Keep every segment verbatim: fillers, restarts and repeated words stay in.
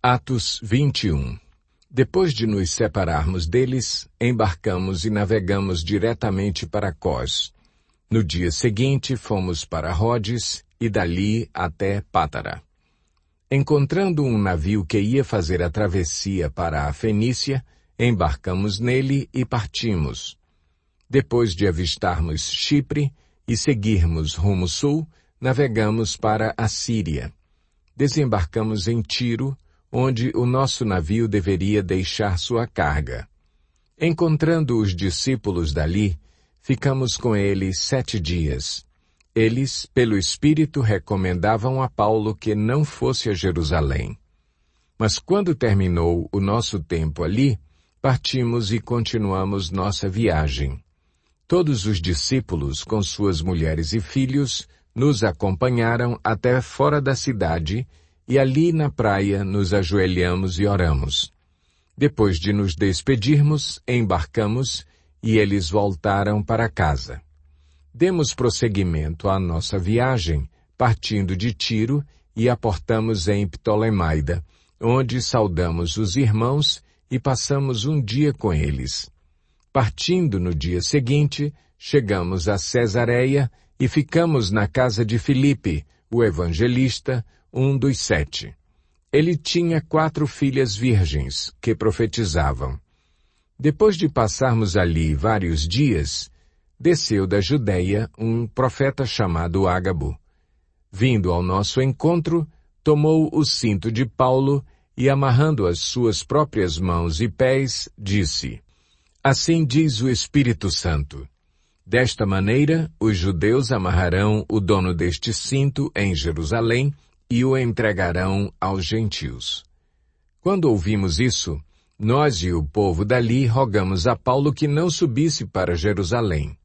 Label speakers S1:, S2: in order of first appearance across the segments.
S1: Atos vinte e um. Depois de nos separarmos deles, embarcamos e navegamos diretamente para Cós. No dia seguinte, fomos para Rhodes e dali até Pátara. Encontrando um navio que ia fazer a travessia para a Fenícia, embarcamos nele e partimos. Depois de avistarmos Chipre e seguirmos rumo sul, navegamos para a Síria. Desembarcamos em Tiro, onde o nosso navio deveria deixar sua carga. Encontrando os discípulos dali, ficamos com eles sete dias. Eles, pelo Espírito, recomendavam a Paulo que não fosse a Jerusalém. Mas quando terminou o nosso tempo ali, partimos e continuamos nossa viagem. Todos os discípulos, com suas mulheres e filhos, nos acompanharam até fora da cidade, e ali na praia nos ajoelhamos e oramos. Depois de nos despedirmos, embarcamos e eles voltaram para casa. Demos prosseguimento à nossa viagem, partindo de Tiro e aportamos em Ptolemaida, onde saudamos os irmãos e passamos um dia com eles. Partindo no dia seguinte, chegamos a Cesareia e ficamos na casa de Filipe, o evangelista, um dos sete. Ele tinha quatro filhas virgens, que profetizavam. Depois de passarmos ali vários dias, desceu da Judeia um profeta chamado Ágabo. Vindo ao nosso encontro, tomou o cinto de Paulo e, amarrando as suas próprias mãos e pés, disse: Assim diz o Espírito Santo. Desta maneira, os judeus amarrarão o dono deste cinto em Jerusalém e o entregarão aos gentios. Quando ouvimos isso, nós e o povo dali rogamos a Paulo que não subisse para Jerusalém.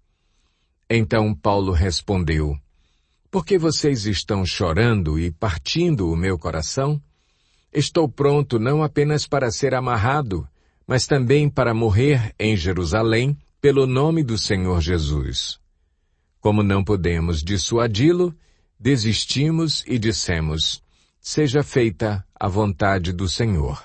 S1: Então Paulo respondeu: Por que vocês estão chorando e partindo o meu coração? Estou pronto não apenas para ser amarrado, mas também para morrer em Jerusalém pelo nome do Senhor Jesus. Como não podemos dissuadi-lo, desistimos e dissemos: Seja feita a vontade do Senhor.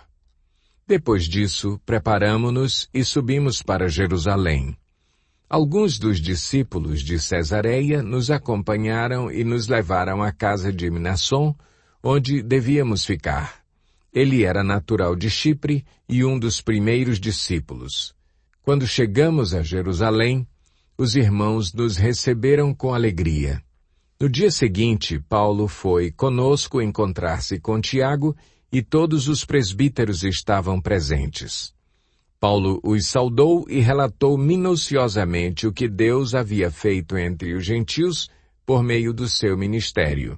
S1: Depois disso, preparamo-nos e subimos para Jerusalém. Alguns dos discípulos de Cesareia nos acompanharam e nos levaram à casa de Mnasson, onde devíamos ficar. Ele era natural de Chipre e um dos primeiros discípulos. Quando chegamos a Jerusalém, os irmãos nos receberam com alegria. No dia seguinte, Paulo foi conosco encontrar-se com Tiago e todos os presbíteros estavam presentes. Paulo os saudou e relatou minuciosamente o que Deus havia feito entre os gentios por meio do seu ministério.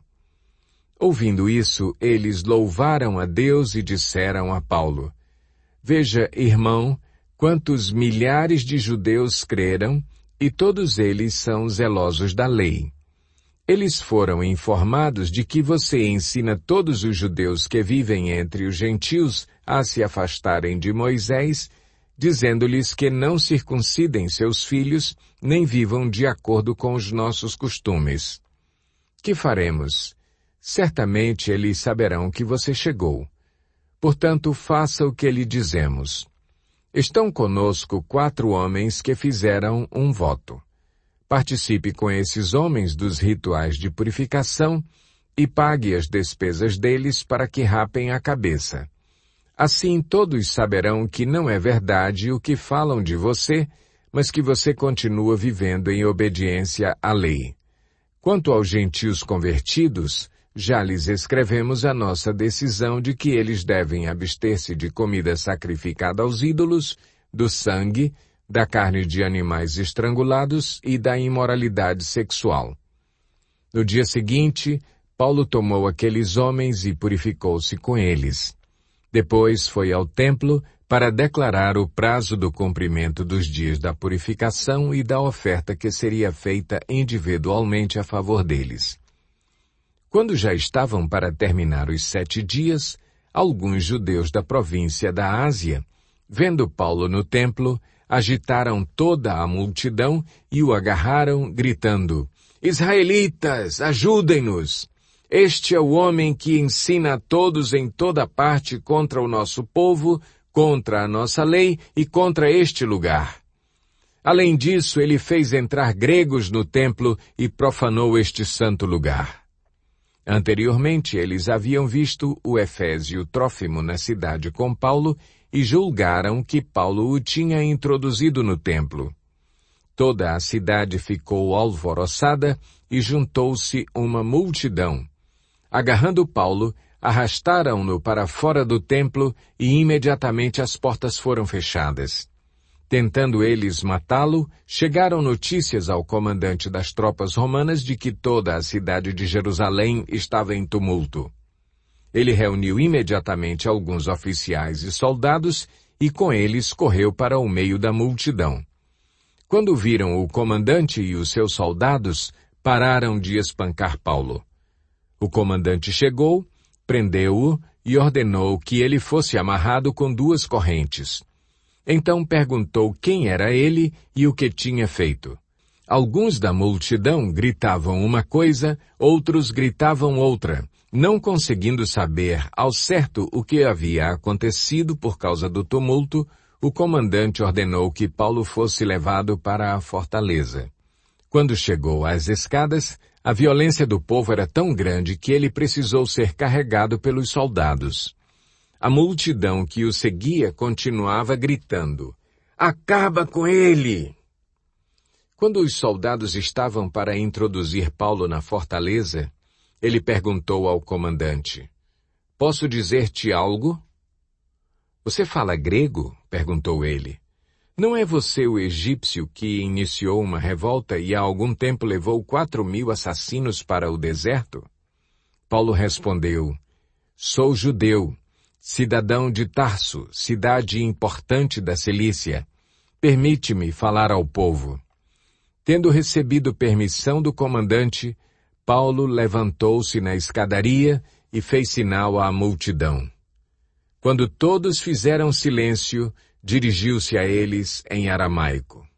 S1: Ouvindo isso, eles louvaram a Deus e disseram a Paulo: Veja, irmão, quantos milhares de judeus creram, e todos eles são zelosos da lei. Eles foram informados de que você ensina todos os judeus que vivem entre os gentios a se afastarem de Moisés, dizendo-lhes que não circuncidem seus filhos, nem vivam de acordo com os nossos costumes. Que faremos? Certamente eles saberão que você chegou. Portanto, faça o que lhe dizemos. Estão conosco quatro homens que fizeram um voto. Participe com esses homens dos rituais de purificação e pague as despesas deles para que rapem a cabeça. Assim todos saberão que não é verdade o que falam de você, mas que você continua vivendo em obediência à lei. Quanto aos gentios convertidos, já lhes escrevemos a nossa decisão de que eles devem abster-se de comida sacrificada aos ídolos, do sangue, da carne de animais estrangulados e da imoralidade sexual. No dia seguinte, Paulo tomou aqueles homens e purificou-se com eles. Depois foi ao templo para declarar o prazo do cumprimento dos dias da purificação e da oferta que seria feita individualmente a favor deles. Quando já estavam para terminar os sete dias, alguns judeus da província da Ásia, vendo Paulo no templo, agitaram toda a multidão e o agarraram, gritando: Israelitas, ajudem-nos! Este é o homem que ensina a todos em toda parte contra o nosso povo, contra a nossa lei e contra este lugar. Além disso, ele fez entrar gregos no templo e profanou este santo lugar. Anteriormente, eles haviam visto o efésio Trófimo na cidade com Paulo e julgaram que Paulo o tinha introduzido no templo. Toda a cidade ficou alvoroçada e juntou-se uma multidão. Agarrando Paulo, arrastaram-no para fora do templo e imediatamente as portas foram fechadas. Tentando eles matá-lo, chegaram notícias ao comandante das tropas romanas de que toda a cidade de Jerusalém estava em tumulto. Ele reuniu imediatamente alguns oficiais e soldados e com eles correu para o meio da multidão. Quando viram o comandante e os seus soldados, pararam de espancar Paulo. O comandante chegou, prendeu-o e ordenou que ele fosse amarrado com duas correntes. Então perguntou quem era ele e o que tinha feito. Alguns da multidão gritavam uma coisa, outros gritavam outra, não conseguindo saber ao certo o que havia acontecido por causa do tumulto. O comandante ordenou que Paulo fosse levado para a fortaleza. Quando chegou às escadas, a violência do povo era tão grande que ele precisou ser carregado pelos soldados. A multidão que o seguia continuava gritando, "Acaba com ele!" Quando os soldados estavam para introduzir Paulo na fortaleza, ele perguntou ao comandante, "Posso dizer-te algo?" "Você fala grego?" perguntou ele. "Não é você o egípcio que iniciou uma revolta e há algum tempo levou quatro mil assassinos para o deserto?" Paulo respondeu, "Sou judeu, cidadão de Tarso, cidade importante da Cilícia. Permite-me falar ao povo." Tendo recebido permissão do comandante, Paulo levantou-se na escadaria e fez sinal à multidão. Quando todos fizeram silêncio, dirigiu-se a eles em aramaico.